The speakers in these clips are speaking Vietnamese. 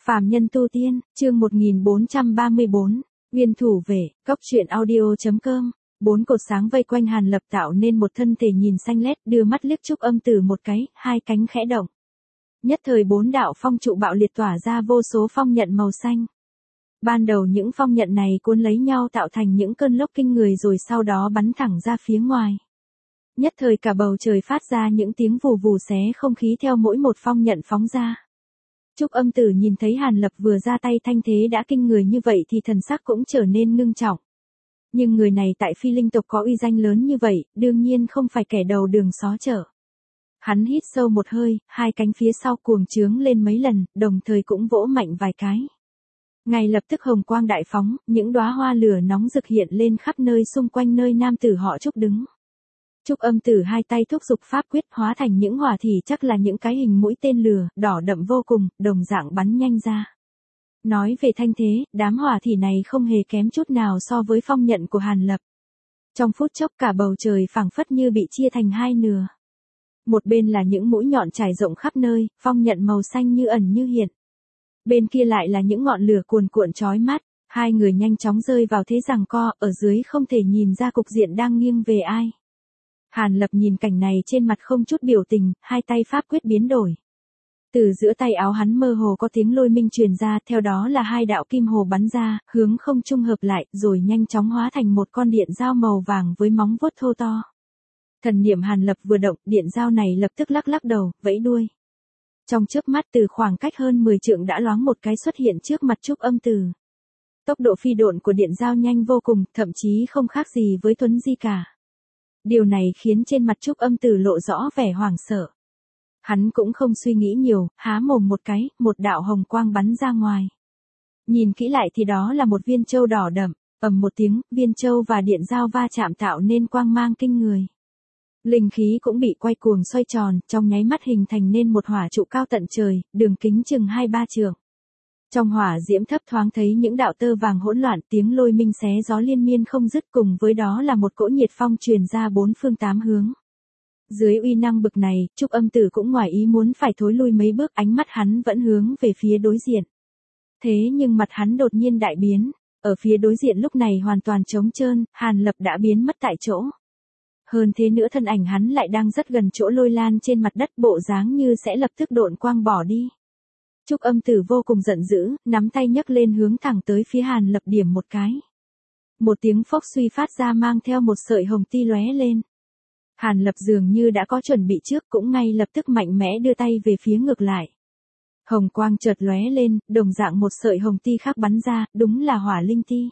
Phàm nhân tu tiên, chương 1434, Nguyên thủ về, cốc truyện audio.com. Bốn cột sáng vây quanh Hàn Lập tạo nên một thân thể nhìn xanh lét, đưa mắt liếc Trúc Âm Tử một cái, hai cánh khẽ động. Nhất thời bốn đạo phong trụ bạo liệt tỏa ra vô số phong nhận màu xanh. Ban đầu những phong nhận này cuốn lấy nhau tạo thành những cơn lốc kinh người rồi sau đó bắn thẳng ra phía ngoài. Nhất thời cả bầu trời phát ra những tiếng vù vù xé không khí theo mỗi một phong nhận phóng ra. Trúc Âm Tử nhìn thấy Hàn Lập vừa ra tay thanh thế đã kinh người như vậy thì thần sắc cũng trở nên ngưng trọng. Nhưng người này tại Phi Linh tộc có uy danh lớn như vậy, đương nhiên không phải kẻ đầu đường xó chợ. Hắn hít sâu một hơi, hai cánh phía sau cuồng trướng lên mấy lần, đồng thời cũng vỗ mạnh vài cái. Ngay lập tức hồng quang đại phóng, những đóa hoa lửa nóng rực hiện lên khắp nơi xung quanh nơi nam tử họ Trúc đứng. Trúc Âm Tử hai tay thúc giục pháp quyết hóa thành những hỏa thỉ chắc là những cái hình mũi tên lửa, đỏ đậm vô cùng, đồng dạng bắn nhanh ra. Nói về thanh thế, đám hỏa thỉ này không hề kém chút nào so với phong nhận của Hàn Lập. Trong phút chốc cả bầu trời phảng phất như bị chia thành hai nửa. Một bên là những mũi nhọn trải rộng khắp nơi, phong nhận màu xanh như ẩn như hiện. Bên kia lại là những ngọn lửa cuồn cuộn chói mắt, hai người nhanh chóng rơi vào thế giằng co, ở dưới không thể nhìn ra cục diện đang nghiêng về ai. Hàn Lập nhìn cảnh này trên mặt không chút biểu tình, hai tay pháp quyết biến đổi. Từ giữa tay áo hắn mơ hồ có tiếng lôi minh truyền ra, theo đó là hai đạo kim hồ bắn ra, hướng không trung hợp lại, rồi nhanh chóng hóa thành một con điện dao màu vàng với móng vuốt thô to. Thần niệm Hàn Lập vừa động, điện dao này lập tức lắc lắc đầu, vẫy đuôi. Trong chớp mắt từ khoảng cách hơn 10 trượng đã loáng một cái xuất hiện trước mặt Trúc Âm Tử. Tốc độ phi độn của điện dao nhanh vô cùng, thậm chí không khác gì với Tuấn Di cả. Điều này khiến trên mặt Trúc Âm Tử lộ rõ vẻ hoảng sợ. Hắn cũng không suy nghĩ nhiều, há mồm một cái, một đạo hồng quang bắn ra ngoài. Nhìn kỹ lại thì đó là một viên châu đỏ đậm, ầm một tiếng, viên châu và điện dao va chạm tạo nên quang mang kinh người. Linh khí cũng bị quay cuồng xoay tròn, trong nháy mắt hình thành nên một hỏa trụ cao tận trời, đường kính chừng 2-3 trượng. Trong hỏa diễm thấp thoáng thấy những đạo tơ vàng hỗn loạn, tiếng lôi minh xé gió liên miên không dứt, cùng với đó là một cỗ nhiệt phong truyền ra bốn phương tám hướng. Dưới uy năng bực này, Trúc Âm Tử cũng ngoài ý muốn phải thối lui mấy bước, ánh mắt hắn vẫn hướng về phía đối diện. Thế nhưng mặt hắn đột nhiên đại biến, ở phía đối diện lúc này hoàn toàn trống trơn, Hàn Lập đã biến mất tại chỗ. Hơn thế nữa thân ảnh hắn lại đang rất gần chỗ Lôi Lan trên mặt đất, bộ dáng như sẽ lập tức độn quang bỏ đi. Trúc Âm Tử vô cùng giận dữ, nắm tay nhấc lên hướng thẳng tới phía Hàn Lập điểm một cái. Một tiếng phốc suy phát ra mang theo một sợi hồng ti lóe lên. Hàn Lập dường như đã có chuẩn bị trước, cũng ngay lập tức mạnh mẽ đưa tay về phía ngược lại. Hồng quang chợt lóe lên, đồng dạng một sợi hồng ti khác bắn ra, đúng là hỏa linh ti.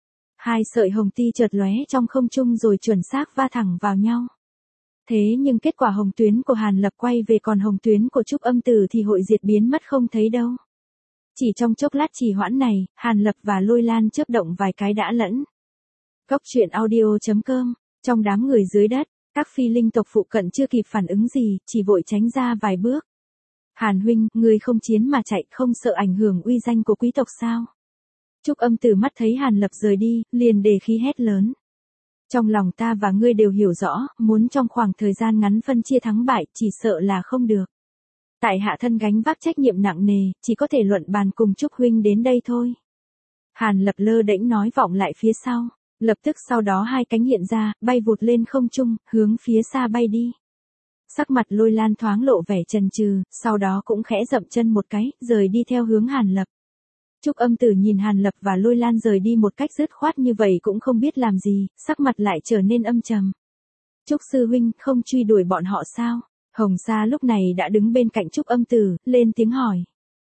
Hai sợi hồng ti chợt lóe trong không trung rồi chuẩn xác va thẳng vào nhau. Thế nhưng kết quả hồng tuyến của Hàn Lập quay về, còn hồng tuyến của Trúc Âm Tử thì hội diệt biến mất không thấy đâu. Chỉ trong chốc lát trì hoãn này, Hàn Lập và Lôi Lan chớp động vài cái đã lẫn. Cốc truyện audio.com, trong đám người dưới đất, các phi linh tộc phụ cận chưa kịp phản ứng gì, chỉ vội tránh ra vài bước. Hàn huynh, ngươi không chiến mà chạy, không sợ ảnh hưởng uy danh của quý tộc sao? Trúc Âm Tử mắt thấy Hàn Lập rời đi, liền đề khí hét lớn. Trong lòng ta và ngươi đều hiểu rõ, muốn trong khoảng thời gian ngắn phân chia thắng bại, chỉ sợ là không được. Tại hạ thân gánh vác trách nhiệm nặng nề, chỉ có thể luận bàn cùng Trúc huynh đến đây thôi. Hàn Lập lơ đễnh nói vọng lại phía sau, lập tức sau đó hai cánh hiện ra, bay vụt lên không trung, hướng phía xa bay đi. Sắc mặt Lôi Lan thoáng lộ vẻ chần chừ, sau đó cũng khẽ dậm chân một cái, rời đi theo hướng Hàn Lập. Trúc Âm Tử nhìn Hàn Lập và Lôi Lan rời đi một cách dứt khoát như vậy cũng không biết làm gì, sắc mặt lại trở nên âm trầm. Trúc sư huynh, không truy đuổi bọn họ sao? Hồng Sa lúc này đã đứng bên cạnh Trúc Âm Tử, lên tiếng hỏi.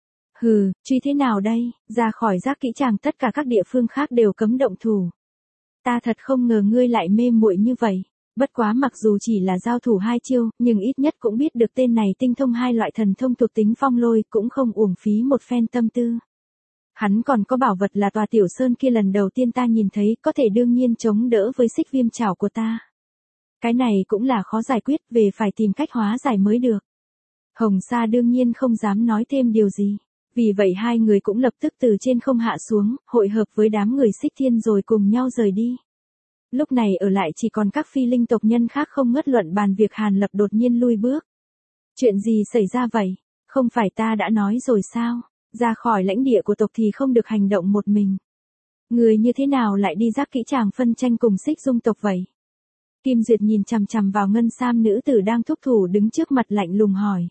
Hừ, truy thế nào đây, ra khỏi Giác Kỹ Tràng tất cả các địa phương khác đều cấm động thủ. Ta thật không ngờ ngươi lại mê muội như vậy. Bất quá mặc dù chỉ là giao thủ hai chiêu, nhưng ít nhất cũng biết được tên này tinh thông hai loại thần thông thuộc tính phong lôi, cũng không uổng phí một phen tâm tư. Hắn còn có bảo vật là tòa tiểu sơn kia lần đầu tiên ta nhìn thấy, có thể đương nhiên chống đỡ với xích viêm chảo của ta. Cái này cũng là khó giải quyết, về phải tìm cách hóa giải mới được. Hồng Sa đương nhiên không dám nói thêm điều gì. Vì vậy hai người cũng lập tức từ trên không hạ xuống, hội hợp với đám người Xích Thiên rồi cùng nhau rời đi. Lúc này ở lại chỉ còn các phi linh tộc nhân khác không ngớt luận bàn việc Hàn Lập đột nhiên lui bước. Chuyện gì xảy ra vậy? Không phải ta đã nói rồi sao? Ra khỏi lãnh địa của tộc thì không được hành động một mình. Người như thế nào lại đi giác kỹ tràng phân tranh cùng Xích Dung tộc vậy? Kim Duyệt nhìn chằm chằm vào ngân sam nữ tử đang thúc thủ đứng trước mặt lạnh lùng hỏi.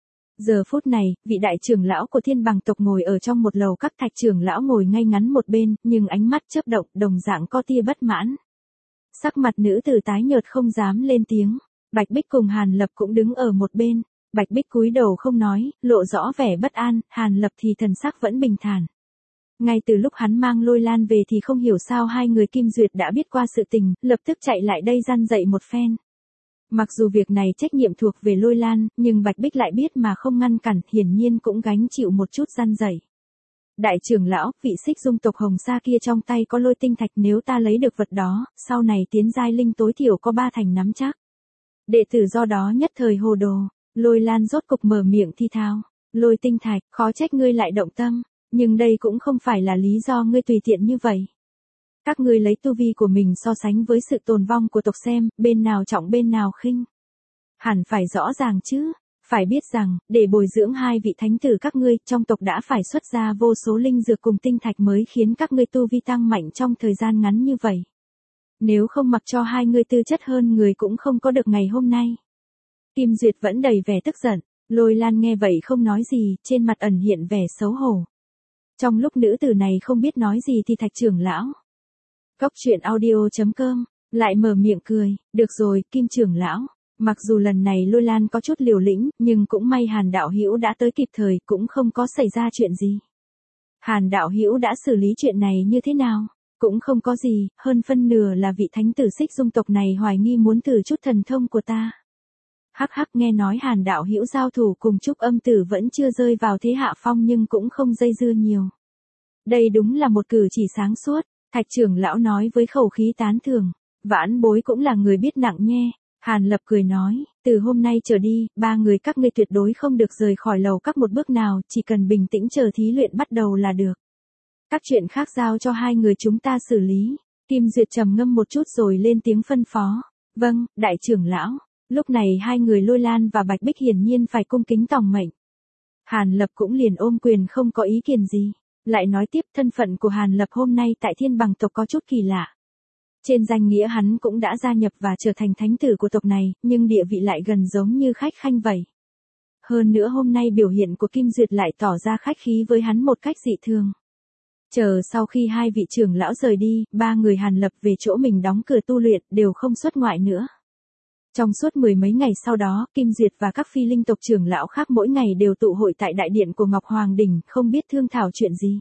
Giờ phút này, vị đại trưởng lão của Thiên Bằng tộc ngồi ở trong một lầu các, Thạch trưởng lão ngồi ngay ngắn một bên, nhưng ánh mắt chớp động, đồng dạng có tia bất mãn. Sắc mặt nữ tử tái nhợt không dám lên tiếng. Bạch Bích cùng Hàn Lập cũng đứng ở một bên. Bạch Bích cúi đầu không nói, lộ rõ vẻ bất an, Hàn Lập thì thần sắc vẫn bình thản. Ngay từ lúc hắn mang Lôi Lan về thì không hiểu sao hai người Kim Duyệt đã biết qua sự tình, lập tức chạy lại đây răn dạy một phen. Mặc dù việc này trách nhiệm thuộc về Lôi Lan, nhưng Bạch Bích lại biết mà không ngăn cản, hiển nhiên cũng gánh chịu một chút răn dạy. Đại trưởng lão, vị Xích Dung tộc Hồng Sa kia trong tay có lôi tinh thạch, nếu ta lấy được vật đó, sau này tiến giai linh tối thiểu có 3 thành nắm chắc. Đệ tử do đó nhất thời hồ đồ. Lôi Lan rốt cục mở miệng thi thao. Lôi tinh thạch, khó trách ngươi lại động tâm, nhưng đây cũng không phải là lý do ngươi tùy tiện như vậy. Các ngươi lấy tu vi của mình so sánh với sự tồn vong của tộc xem, bên nào trọng bên nào khinh. Hẳn phải rõ ràng chứ, phải biết rằng, để bồi dưỡng hai vị thánh tử các ngươi, trong tộc đã phải xuất ra vô số linh dược cùng tinh thạch mới khiến các ngươi tu vi tăng mạnh trong thời gian ngắn như vậy. Nếu không mặc cho hai ngươi tư chất hơn người cũng không có được ngày hôm nay. Kim Duyệt vẫn đầy vẻ tức giận, Lôi Lan nghe vậy không nói gì, trên mặt ẩn hiện vẻ xấu hổ. Trong lúc nữ tử này không biết nói gì thì Thạch trưởng lão Cốc truyện audio.com lại mở miệng cười, được rồi, Kim trưởng lão, mặc dù lần này Lôi Lan có chút liều lĩnh, nhưng cũng may Hàn đạo hữu đã tới kịp thời, cũng không có xảy ra chuyện gì. Hàn đạo hữu đã xử lý chuyện này như thế nào? Cũng không có gì, hơn phân nửa là vị thánh tử Xích Dung tộc này hoài nghi muốn thử chút thần thông của ta. Hắc hắc, nghe nói Hàn đạo hữu giao thủ cùng Trúc Âm tử vẫn chưa rơi vào thế hạ phong nhưng cũng không dây dưa nhiều. Đây đúng là một cử chỉ sáng suốt, Thạch trưởng lão nói với khẩu khí tán thưởng. Vãn bối cũng là người biết nặng nhẹ. Hàn Lập cười nói, từ hôm nay trở đi, 3 người các ngươi tuyệt đối không được rời khỏi lầu các một bước nào, chỉ cần bình tĩnh chờ thí luyện bắt đầu là được. Các chuyện khác giao cho hai người chúng ta xử lý. Kim Duyệt trầm ngâm một chút rồi lên tiếng phân phó. Vâng, đại trưởng lão. Lúc này hai người Lôi Lan và Bạch Bích hiển nhiên phải cung kính tòng mệnh. Hàn Lập cũng liền ôm quyền không có ý kiến gì. Lại nói tiếp, thân phận của Hàn Lập hôm nay tại Thiên Bằng tộc có chút kỳ lạ. Trên danh nghĩa hắn cũng đã gia nhập và trở thành thánh tử của tộc này, nhưng địa vị lại gần giống như khách khanh vậy. Hơn nữa hôm nay biểu hiện của Kim Duyệt lại tỏ ra khách khí với hắn một cách dị thường. Chờ sau khi hai vị trưởng lão rời đi, 3 người Hàn Lập về chỗ mình đóng cửa tu luyện, đều không xuất ngoại nữa. Trong suốt 10 mấy ngày sau đó, Kim Duyệt và các phi linh tộc trưởng lão khác mỗi ngày đều tụ hội tại đại điện của Ngọc Hoàng Đỉnh, không biết thương thảo chuyện gì.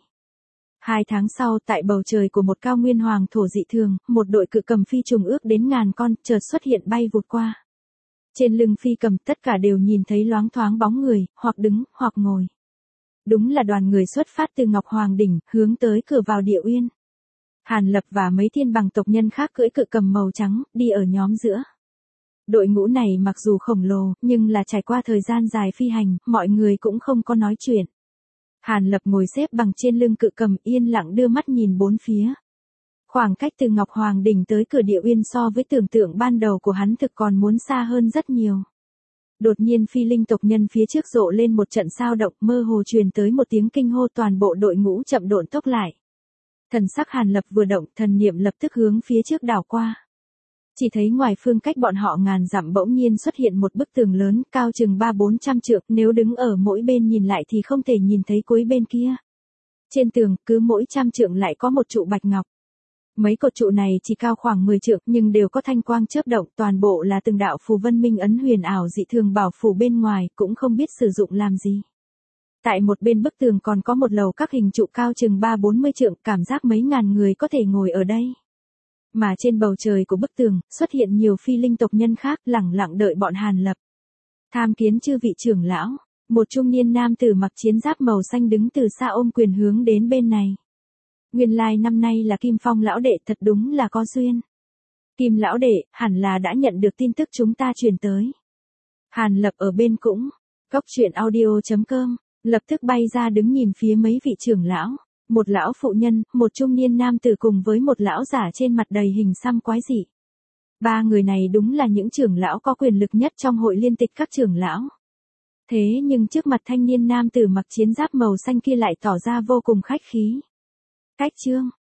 2 tháng sau, tại bầu trời của một cao nguyên hoàng thổ dị thường, một đội cự cầm phi trùng ước đến ngàn con, chợt xuất hiện bay vụt qua. Trên lưng phi cầm tất cả đều nhìn thấy loáng thoáng bóng người, hoặc đứng, hoặc ngồi. Đúng là đoàn người xuất phát từ Ngọc Hoàng Đỉnh, hướng tới cửa vào Địa Uyên. Hàn Lập và mấy Thiên Bằng tộc nhân khác cưỡi cự cầm màu trắng, đi ở nhóm giữa. Đội ngũ này mặc dù khổng lồ, nhưng là trải qua thời gian dài phi hành, mọi người cũng không có nói chuyện. Hàn Lập ngồi xếp bằng trên lưng cự cầm, yên lặng đưa mắt nhìn bốn phía. Khoảng cách từ Ngọc Hoàng Đỉnh tới cửa Địa Uyên so với tưởng tượng ban đầu của hắn thực còn muốn xa hơn rất nhiều. Đột nhiên phi linh tộc nhân phía trước rộ lên một trận sao động, mơ hồ truyền tới một tiếng kinh hô, toàn bộ đội ngũ chậm độn tốc lại. Thần sắc Hàn Lập vừa động, thần niệm lập tức hướng phía trước đảo qua. Chỉ thấy ngoài phương cách bọn họ ngàn dặm bỗng nhiên xuất hiện một bức tường lớn, cao chừng 300-400 trượng, nếu đứng ở mỗi bên nhìn lại thì không thể nhìn thấy cuối bên kia. Trên tường, cứ mỗi 100 trượng lại có một trụ bạch ngọc. Mấy cột trụ này chỉ cao khoảng 10 trượng nhưng đều có thanh quang chớp động, toàn bộ là từng đạo phù vân minh ấn huyền ảo dị thường bảo phủ bên ngoài, cũng không biết sử dụng làm gì. Tại một bên bức tường còn có một lầu các hình trụ cao chừng 3-40 trượng, cảm giác mấy ngàn người có thể ngồi ở đây. Mà trên bầu trời của bức tường, xuất hiện nhiều phi linh tộc nhân khác, lẳng lặng đợi bọn Hàn Lập. Tham kiến chư vị trưởng lão, một trung niên nam tử mặc chiến giáp màu xanh đứng từ xa ôm quyền hướng đến bên này. Nguyên lai năm nay là Kim Phong lão đệ, thật đúng là có duyên. Kim lão đệ, hẳn là đã nhận được tin tức chúng ta truyền tới. Hàn Lập ở bên cũng, Cốc truyện audio.com, lập tức bay ra đứng nhìn phía mấy vị trưởng lão. Một lão phụ nhân, một trung niên nam tử cùng với một lão giả trên mặt đầy hình xăm quái dị. 3 người này đúng là những trưởng lão có quyền lực nhất trong hội liên tịch các trưởng lão. Thế nhưng trước mặt thanh niên nam tử mặc chiến giáp màu xanh kia lại tỏ ra vô cùng khách khí. Cách trương,